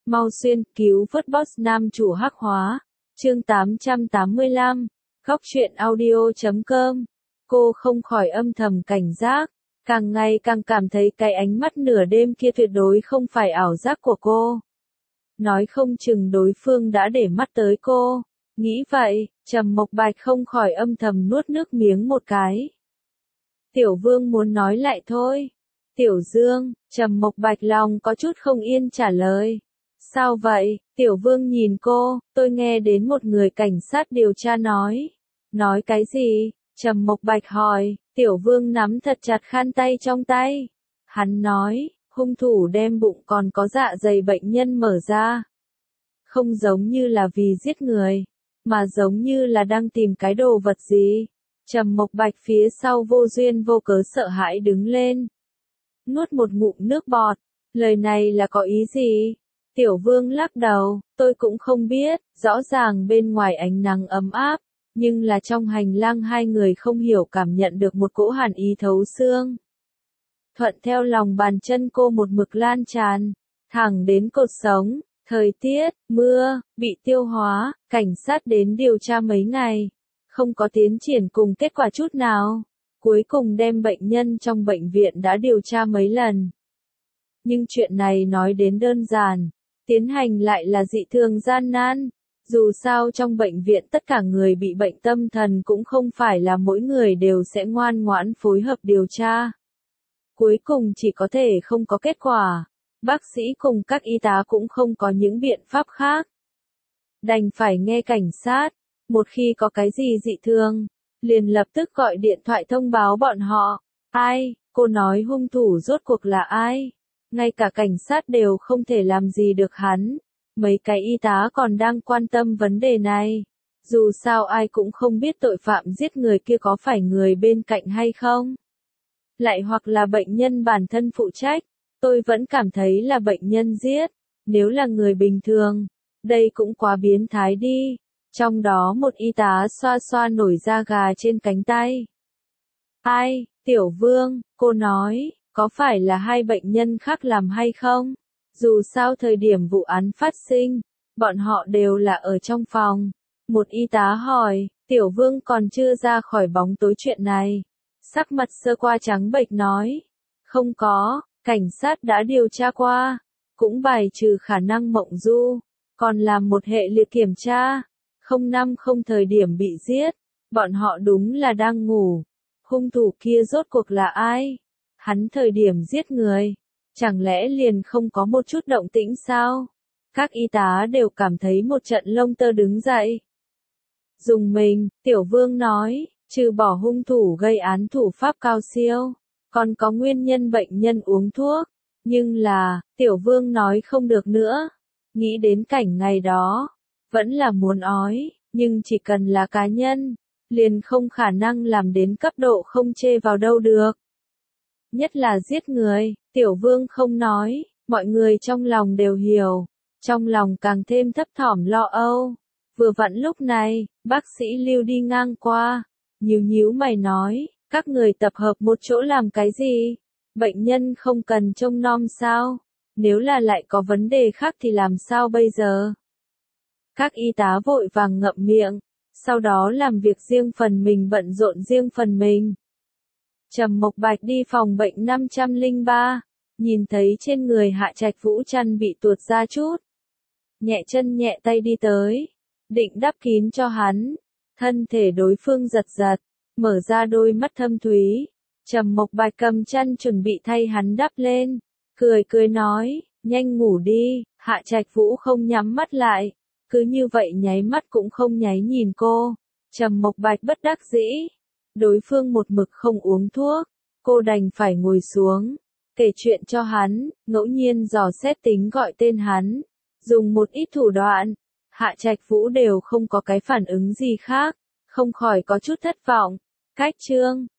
Mau xuyên cứu vớt boss nam chủ hắc hóa. Chương 885. Góc truyện audio.com. Cô không khỏi âm thầm cảnh giác, càng ngày càng cảm thấy cái ánh mắt nửa đêm kia tuyệt đối không phải ảo giác của cô. Nói không chừng đối phương đã để mắt tới cô. Nghĩ vậy, Trầm Mộc Bạch không khỏi âm thầm nuốt nước miếng một cái. Tiểu Vương muốn nói lại thôi. Tiểu Dương, Trầm Mộc Bạch lòng có chút không yên trả lời. Sao vậy? Tiểu Vương nhìn cô, tôi nghe đến một người cảnh sát điều tra nói. Nói cái gì? Trầm Mộc Bạch hỏi. Tiểu Vương nắm thật chặt khăn tay trong tay. Hắn nói, hung thủ đem bụng còn có dạ dày bệnh nhân mở ra. Không giống như là vì giết người, mà giống như là đang tìm cái đồ vật gì. Trầm Mộc Bạch phía sau vô duyên vô cớ sợ hãi đứng lên. Nuốt một ngụm nước bọt, lời này là có ý gì? Tiểu Vương lắc đầu, tôi cũng không biết, rõ ràng bên ngoài ánh nắng ấm áp, nhưng là trong hành lang hai người không hiểu cảm nhận được một cỗ hàn ý thấu xương. Thuận theo lòng bàn chân cô một mực lan tràn, thẳng đến cột sống, thời tiết, mưa, bị tiêu hóa, cảnh sát đến điều tra mấy ngày, không có tiến triển cùng kết quả chút nào. Cuối cùng đem bệnh nhân trong bệnh viện đã điều tra mấy lần. Nhưng chuyện này nói đến đơn giản, tiến hành lại là dị thường gian nan. Dù sao trong bệnh viện tất cả người bị bệnh tâm thần cũng không phải là mỗi người đều sẽ ngoan ngoãn phối hợp điều tra. Cuối cùng chỉ có thể không có kết quả. Bác sĩ cùng các y tá cũng không có những biện pháp khác. Đành phải nghe cảnh sát, một khi có cái gì dị thường, liền lập tức gọi điện thoại thông báo bọn họ. Ai? Cô nói hung thủ rốt cuộc là ai? Ngay cả cảnh sát đều không thể làm gì được hắn. Mấy cái y tá còn đang quan tâm vấn đề này. Dù sao ai cũng không biết tội phạm giết người kia có phải người bên cạnh hay không. Lại hoặc là bệnh nhân bản thân phụ trách. Tôi vẫn cảm thấy là bệnh nhân giết. Nếu là người bình thường, đây cũng quá biến thái đi. Trong đó một y tá xoa xoa nổi da gà trên cánh tay. Ai? Tiểu Vương, cô nói, có phải là hai bệnh nhân khác làm hay không? Dù sao thời điểm vụ án phát sinh, bọn họ đều là ở trong phòng. Một y tá hỏi, Tiểu Vương còn chưa ra khỏi bóng tối chuyện này. Sắc mặt sơ qua trắng bệch nói, không có, cảnh sát đã điều tra qua, cũng bài trừ khả năng mộng du, còn làm một hệ liệt kiểm tra. 050 thời điểm bị giết, bọn họ đúng là đang ngủ. Hung thủ kia rốt cuộc là ai? Hắn thời điểm giết người, chẳng lẽ liền không có một chút động tĩnh sao? Các y tá đều cảm thấy một trận lông tơ đứng dậy. Dùng mình, Tiểu Vương nói, trừ bỏ hung thủ gây án thủ pháp cao siêu, còn có nguyên nhân bệnh nhân uống thuốc. Nhưng là, Tiểu Vương nói không được nữa. Nghĩ đến cảnh ngày đó, vẫn là muốn ói, nhưng chỉ cần là cá nhân, liền không khả năng làm đến cấp độ không chê vào đâu được. Nhất là giết người, Tiểu Vương không nói, mọi người trong lòng đều hiểu, trong lòng càng thêm thấp thỏm lo âu. Vừa vặn lúc này, bác sĩ Lưu đi ngang qua, nhíu mày nói, các người tập hợp một chỗ làm cái gì? Bệnh nhân không cần trông nom sao? Nếu là lại có vấn đề khác thì làm sao bây giờ? Các y tá vội vàng ngậm miệng, sau đó làm việc riêng phần mình bận rộn riêng phần mình. Trầm Mộc Bạch đi phòng bệnh 503, nhìn thấy trên người Hạ Trạch Vũ chăn bị tuột ra chút. Nhẹ chân nhẹ tay đi tới, định đắp kín cho hắn. Thân thể đối phương giật giật, mở ra đôi mắt thâm thúy. Trầm Mộc Bạch cầm chăn chuẩn bị thay hắn đắp lên, cười nói, nhanh ngủ đi. Hạ Trạch Vũ không nhắm mắt lại, cứ như vậy nháy mắt cũng không nháy nhìn cô. Trầm Mộc Bạch bất đắc dĩ, đối phương một mực không uống thuốc, cô đành phải ngồi xuống, kể chuyện cho hắn, ngẫu nhiên dò xét tính gọi tên hắn, dùng một ít thủ đoạn. Hạ Trạch Vũ đều không có cái phản ứng gì khác, không khỏi có chút thất vọng. Cách chương